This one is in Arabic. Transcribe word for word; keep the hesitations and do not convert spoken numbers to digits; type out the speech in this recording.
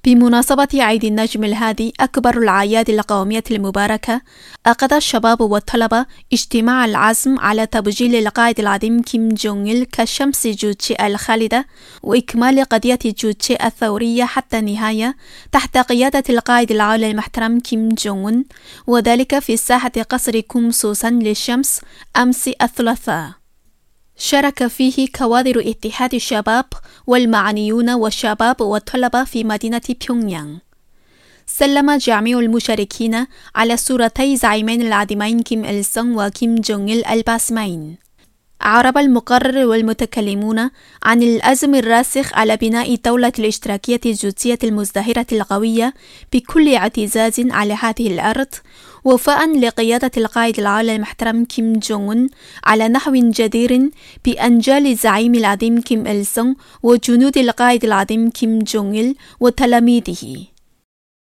بمناسبة عيد النجم الهادي أكبر الأعياد القومية المباركة، عقد الشباب والطلبة اجتماع العزم على تبجيل القائد العظيم كيم جونغ إل كشمس جوتشي الخالدة وإكمال قضية جوتشي الثورية حتى النهاية تحت قيادة القائد العام المحترم كيم جونغ أون، وذلك في ساحة قصر كوم سوسان للشمس أمس الثلاثاء. شارك فيه كوادر اتحاد الشباب والمعنيون والشباب والطلبة في مدينة بيونغيانغ. سلم جميع المشاركين على صورتي زعيمين العظيمين كيم إل سونغ وكيم جونغ إل الباسمين. أعرب المقرر والمتكلمون عن العزم الراسخ على بناء الدولة الاشتراكية الجوتشية المزدهرة القوية بكل اعتزاز على هذه الأرض، وفاء لقيادة القائد العام المحترم كيم جونغ أون على نحو جدير بأنجال الزعيم العظيم كيم إل سونغ وجنود القائد العظيم كيم جونغ إل وتلاميذه.